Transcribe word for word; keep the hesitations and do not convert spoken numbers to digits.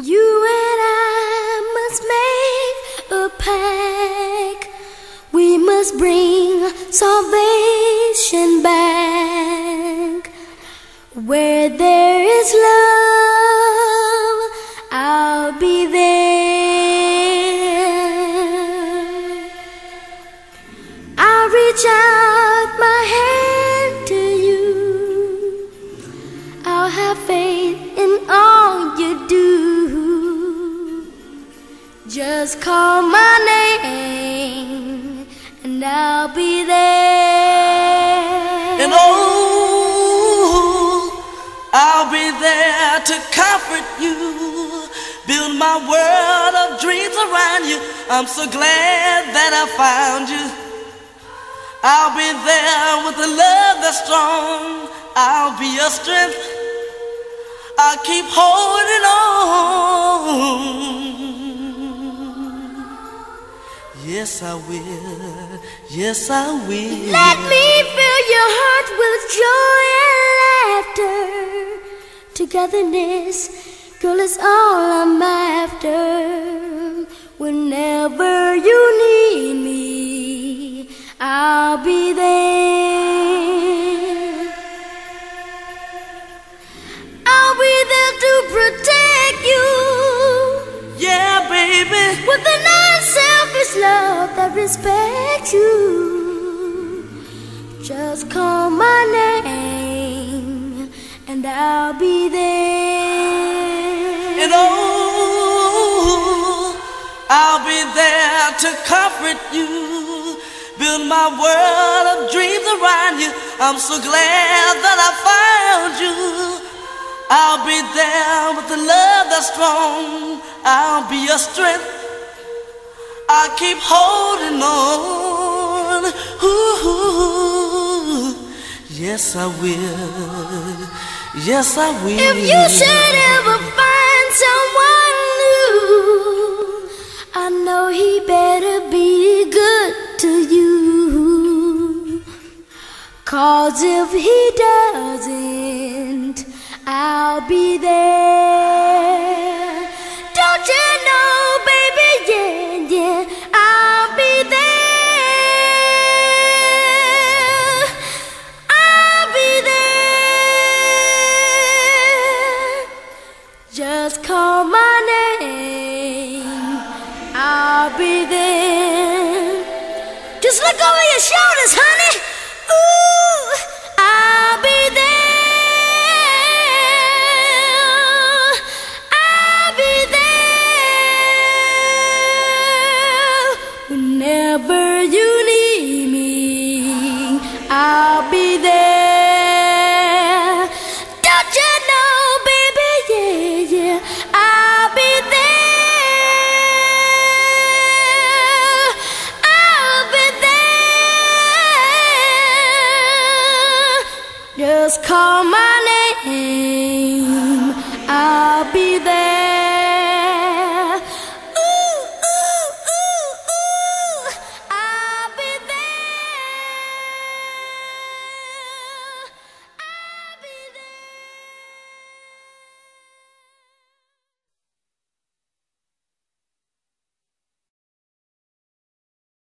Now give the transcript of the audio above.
You and I must make a pact. We must bring salvation back. Where there is love, I'll be there. I'll reach out my hand to you. I'll have faith in all you do. Just call my name and I'll be there. And oh, I'll be there to comfort you, build my world of dreams around you. I'm so glad that I found you. I'll be there with a love that's strong. I'll be your strength. I'll keep holding on. Yes, I will. Yes, I will. Let me fill your heart with joy and laughter. Togetherness, girl, is all I'm after. Whenever you need me, I'll be there. I'll be there to protect you. Yeah, baby. With an unselfish love that respects you. Just call my name and I'll be there. And oh, I'll be there to comfort you, build my world of dreams around you. I'm so glad that I found you. I'll be there with a love that's strong. I'll be your strength. I'll keep holding on. Ooh, yes, I will. Yes, I will. If you should ever find someone new, I know he better be good to you. 'Cause if he doesn't, I'll be there. Don't you know, baby, yeah, yeah, I'll be there. I'll be there. Just call my name, I'll be there. Just look over your shoulders, honey. Ooh, I'll be there. Whenever you need me, I'll be there. Don't you know, baby, yeah, yeah, I'll be there. I'll be there. Just call my name, I'll be there.